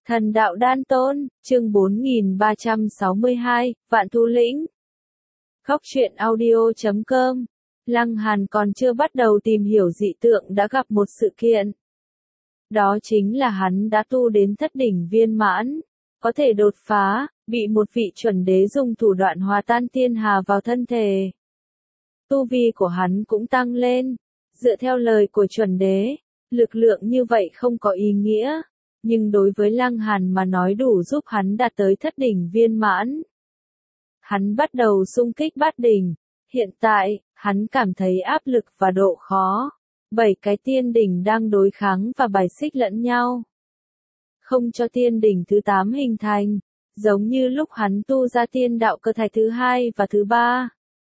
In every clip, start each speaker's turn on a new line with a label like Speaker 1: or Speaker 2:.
Speaker 1: Thần đạo đan tôn, chương 4362, Vạn Thú Lĩnh. Khóc chuyện audio.com. Lăng Hàn còn chưa bắt đầu tìm hiểu dị tượng đã gặp một sự kiện. Đó chính là hắn đã tu đến thất đỉnh viên mãn, có thể đột phá, bị một vị chuẩn đế dùng thủ đoạn hòa tan tiên hà vào thân thể. Tu vi của hắn cũng tăng lên, dựa theo lời của chuẩn đế, lực lượng như vậy không có ý nghĩa. Nhưng đối với Lăng Hàn mà nói đủ giúp hắn đạt tới thất đỉnh viên mãn. Hắn bắt đầu xung kích bát đỉnh. Hiện tại, hắn cảm thấy áp lực và độ khó. 7 cái tiên đỉnh đang đối kháng và bài xích lẫn nhau. Không cho tiên đỉnh thứ 8 hình thành, giống như lúc hắn tu ra tiên đạo cơ thể thứ 2 và thứ 3.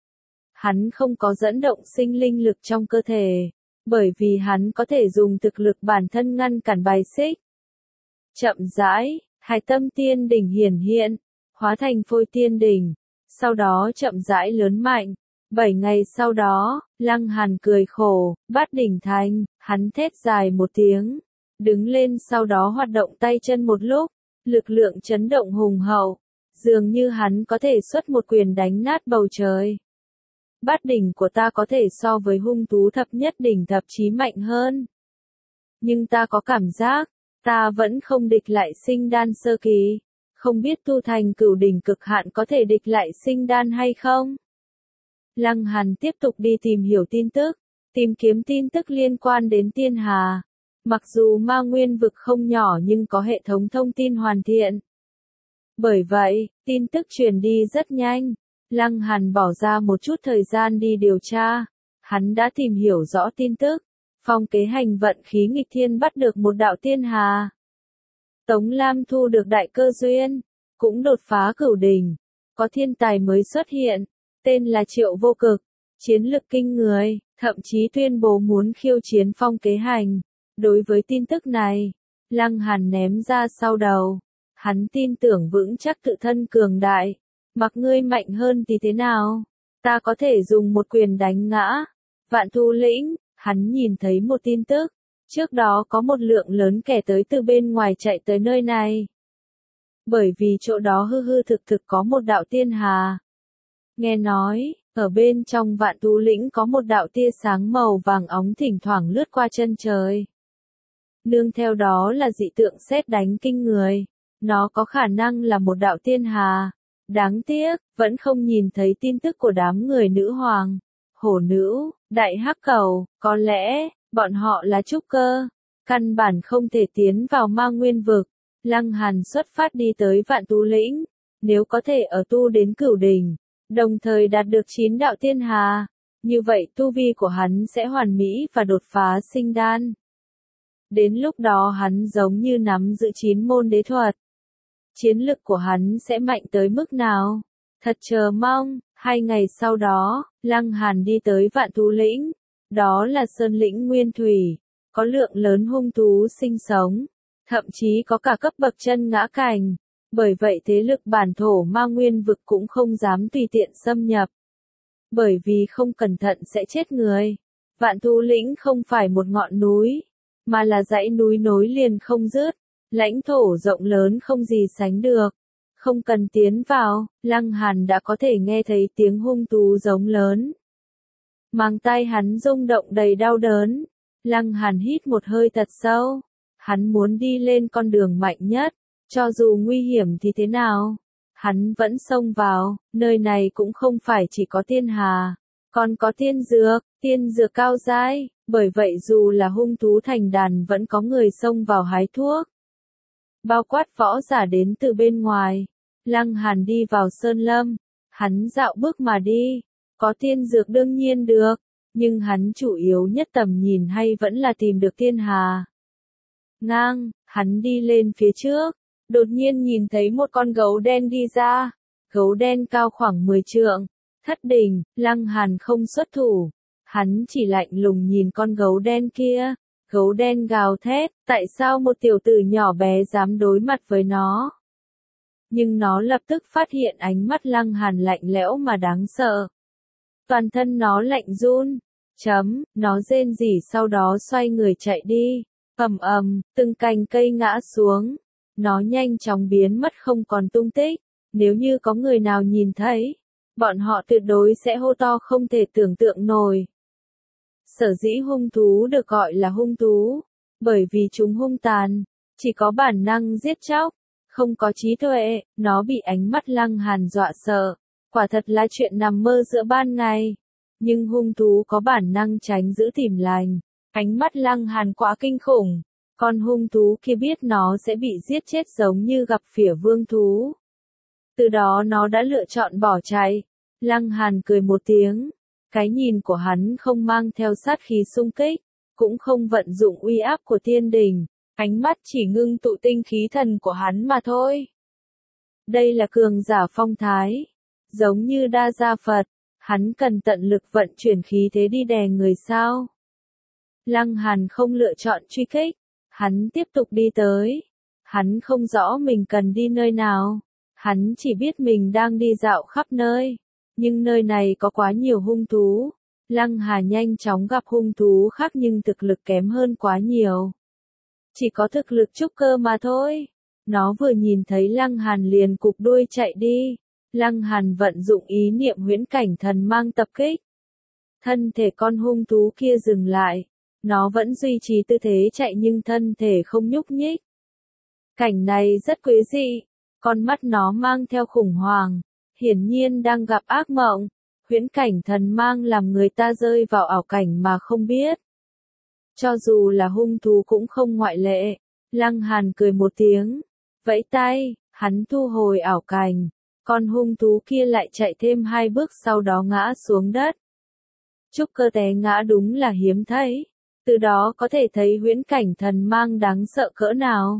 Speaker 1: Hắn không có dẫn động sinh linh lực trong cơ thể, bởi vì hắn có thể dùng thực lực bản thân ngăn cản bài xích. Chậm rãi, Hải Tâm Tiên Đỉnh hiển hiện, hóa thành Phôi Tiên Đỉnh, sau đó chậm rãi lớn mạnh. 7 ngày sau đó, Lăng Hàn cười khổ, bát đỉnh thành, hắn thét dài một tiếng, đứng lên sau đó hoạt động tay chân một lúc, lực lượng chấn động hùng hậu, dường như hắn có thể xuất một quyền đánh nát bầu trời. Bát đỉnh của ta có thể so với hung thú thập nhất đỉnh thậm chí mạnh hơn. Nhưng ta có cảm giác, ta vẫn không địch lại sinh đan sơ kỳ, không biết tu thành cửu đỉnh cực hạn có thể địch lại sinh đan hay không? Lăng Hàn tiếp tục đi tìm hiểu tin tức, tìm kiếm tin tức liên quan đến tiên hà. Mặc dù ma nguyên vực không nhỏ nhưng có hệ thống thông tin hoàn thiện. Bởi vậy, tin tức truyền đi rất nhanh. Lăng Hàn bỏ ra một chút thời gian đi điều tra. Hắn đã tìm hiểu rõ tin tức. Phong kế hành vận khí nghịch thiên bắt được một đạo tiên hà. Tống Lam thu được đại cơ duyên, cũng đột phá cửu đỉnh. Có thiên tài mới xuất hiện, tên là Triệu Vô Cực, chiến lực kinh người, thậm chí tuyên bố muốn khiêu chiến phong kế hành. Đối với tin tức này, Lăng Hàn ném ra sau đầu. Hắn tin tưởng vững chắc tự thân cường đại. Mặc ngươi mạnh hơn thì thế nào? Ta có thể dùng một quyền đánh ngã Vạn Thú Lĩnh. Hắn nhìn thấy một tin tức, trước đó có một lượng lớn kẻ tới từ bên ngoài chạy tới nơi này. Bởi vì chỗ đó hư thực có một đạo tiên hà. Nghe nói, ở bên trong Vạn Thú Lĩnh có một đạo tia sáng màu vàng óng thỉnh thoảng lướt qua chân trời. Nương theo đó là dị tượng sét đánh kinh người, nó có khả năng là một đạo tiên hà. Đáng tiếc, vẫn không nhìn thấy tin tức của đám người nữ hoàng. Hổ nữ, đại hắc cầu, có lẽ, bọn họ là trúc cơ, căn bản không thể tiến vào ma nguyên vực. Lăng Hàn xuất phát đi tới Vạn Thú Lĩnh, nếu có thể ở tu đến cửu đỉnh, đồng thời đạt được 9 đạo tiên hà, như vậy tu vi của hắn sẽ hoàn mỹ và đột phá sinh đan. Đến lúc đó hắn giống như nắm giữ 9 môn đế thuật. Chiến lực của hắn sẽ mạnh tới mức nào? Thật chờ mong. 2 ngày sau đó, Lăng Hàn đi tới Vạn Thú Lĩnh. Đó là sơn lĩnh nguyên thủy, có lượng lớn hung thú sinh sống, thậm chí có cả cấp bậc chân ngã cảnh. Bởi vậy thế lực bản thổ ma nguyên vực cũng không dám tùy tiện xâm nhập. Bởi vì không cẩn thận sẽ chết người. Vạn Thú Lĩnh không phải một ngọn núi, mà là dãy núi nối liền không dứt, lãnh thổ rộng lớn không gì sánh được. Không cần tiến vào, Lăng Hàn đã có thể nghe thấy tiếng hung thú giống lớn. Màng tai hắn rung động đầy đau đớn. Lăng Hàn hít một hơi thật sâu. Hắn muốn đi lên con đường mạnh nhất, cho dù nguy hiểm thì thế nào. Hắn vẫn xông vào, nơi này cũng không phải chỉ có tiên hà, còn có tiên dược cao giai, bởi vậy dù là hung thú thành đàn vẫn có người xông vào hái thuốc. Bao quát võ giả đến từ bên ngoài. Lăng Hàn đi vào sơn lâm, hắn dạo bước mà đi, có tiên dược đương nhiên được, nhưng hắn chủ yếu nhất tầm nhìn hay vẫn là tìm được tiên hà. Hắn đi lên phía trước, đột nhiên nhìn thấy một con gấu đen đi ra, gấu đen cao khoảng 10 trượng, thất đỉnh. Lăng Hàn không xuất thủ, hắn chỉ lạnh lùng nhìn con gấu đen kia. Gấu đen gào thét, tại sao một tiểu tử nhỏ bé dám đối mặt với nó? Nhưng nó lập tức phát hiện ánh mắt Lăng Hàn lạnh lẽo mà đáng sợ. Toàn thân nó lạnh run. Nó rên rỉ sau đó xoay người chạy đi. Từng cành cây ngã xuống. nó nhanh chóng biến mất không còn tung tích. Nếu như có người nào nhìn thấy, bọn họ tuyệt đối sẽ hô to không thể tưởng tượng nổi. Sở dĩ hung thú được gọi là hung thú, bởi vì chúng hung tàn, chỉ có bản năng giết chóc, không có trí tuệ, nó bị ánh mắt Lăng Hàn dọa sợ. Quả thật là chuyện nằm mơ giữa ban ngày. Nhưng hung thú có bản năng tránh giữ tìm lành. Ánh mắt Lăng Hàn quá kinh khủng. Con hung thú kia biết nó sẽ bị giết chết giống như gặp phải vương thú. Từ đó nó đã lựa chọn bỏ chạy. Lăng Hàn cười một tiếng. Cái nhìn của hắn không mang theo sát khí xung kích, cũng không vận dụng uy áp của thiên đình. Ánh mắt chỉ ngưng tụ tinh khí thần của hắn mà thôi. Đây là cường giả phong thái. Giống như Đa Gia Phật, hắn cần tận lực vận chuyển khí thế đi đè người sao. Lăng Hàn không lựa chọn truy kích, hắn tiếp tục đi tới. Hắn không rõ mình cần đi nơi nào, hắn chỉ biết mình đang đi dạo khắp nơi. Nhưng nơi này có quá nhiều hung thú. Lăng Hàn nhanh chóng gặp hung thú khác nhưng thực lực kém hơn quá nhiều. Chỉ có thực lực trúc cơ mà thôi. Nó vừa nhìn thấy Lăng Hàn liền cụp đuôi chạy đi. Lăng Hàn vận dụng ý niệm huyễn cảnh thần mang tập kích. Thân thể con hung thú kia dừng lại. Nó vẫn duy trì tư thế chạy nhưng thân thể không nhúc nhích. Cảnh này rất quỷ dị. Con mắt nó mang theo khủng hoảng. Hiển nhiên đang gặp ác mộng. Huyễn cảnh thần mang làm người ta rơi vào ảo cảnh mà không biết. Cho dù là hung thú cũng không ngoại lệ. Lăng Hàn cười một tiếng. Vẫy tay, hắn thu hồi ảo cảnh. Con hung thú kia lại chạy thêm 2 bước sau đó ngã xuống đất. Trúc cơ té ngã đúng là hiếm thấy. Từ đó có thể thấy huyễn cảnh thần mang đáng sợ cỡ nào.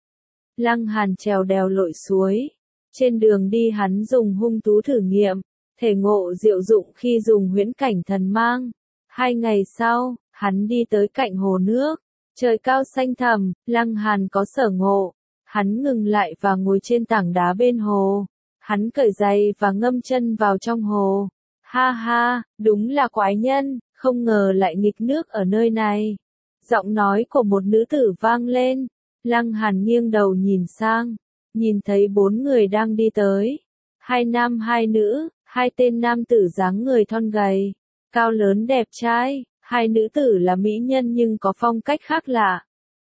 Speaker 1: Lăng Hàn trèo đèo lội suối. Trên đường đi hắn dùng hung thú thử nghiệm. Thể ngộ diệu dụng khi dùng huyễn cảnh thần mang. 2 ngày sau, hắn đi tới cạnh hồ nước. Trời cao xanh thẳm, Lăng Hàn có sở ngộ. Hắn ngừng lại và ngồi trên tảng đá bên hồ. Hắn cởi giày và ngâm chân vào trong hồ. Ha ha, đúng là quái nhân, không ngờ lại nghịch nước ở nơi này. Giọng nói của một nữ tử vang lên. Lăng Hàn nghiêng đầu nhìn sang. Nhìn thấy 4 người đang đi tới. 2 nam 2 nữ, 2 tên nam tử dáng người thon gầy. Cao lớn đẹp trai, 2 nữ tử là mỹ nhân nhưng có phong cách khác lạ.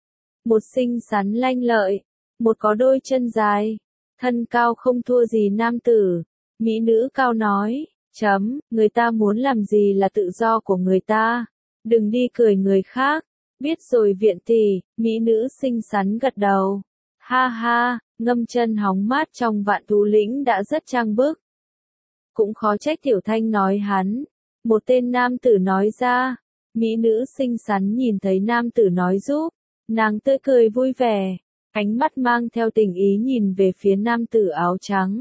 Speaker 1: Một xinh xắn lanh lợi, một có đôi chân dài. Thân cao không thua gì nam tử. Mỹ nữ cao nói, người ta muốn làm gì là tự do của người ta. Đừng đi cười người khác. Biết rồi viện tỷ, mỹ nữ xinh xắn gật đầu. Ha ha, ngâm chân hóng mát trong Vạn Thú Lĩnh đã rất trang bức. Cũng khó trách Tiểu Thanh nói hắn. Một tên nam tử nói ra. Mỹ nữ xinh xắn nhìn thấy nam tử nói giúp. Nàng tươi cười vui vẻ. Ánh mắt mang theo tình ý nhìn về phía nam tử áo trắng.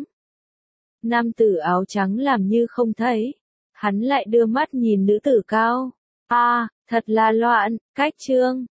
Speaker 1: Nam tử áo trắng làm như không thấy. Hắn lại đưa mắt nhìn nữ tử cao. À, thật là loạn, cách chương.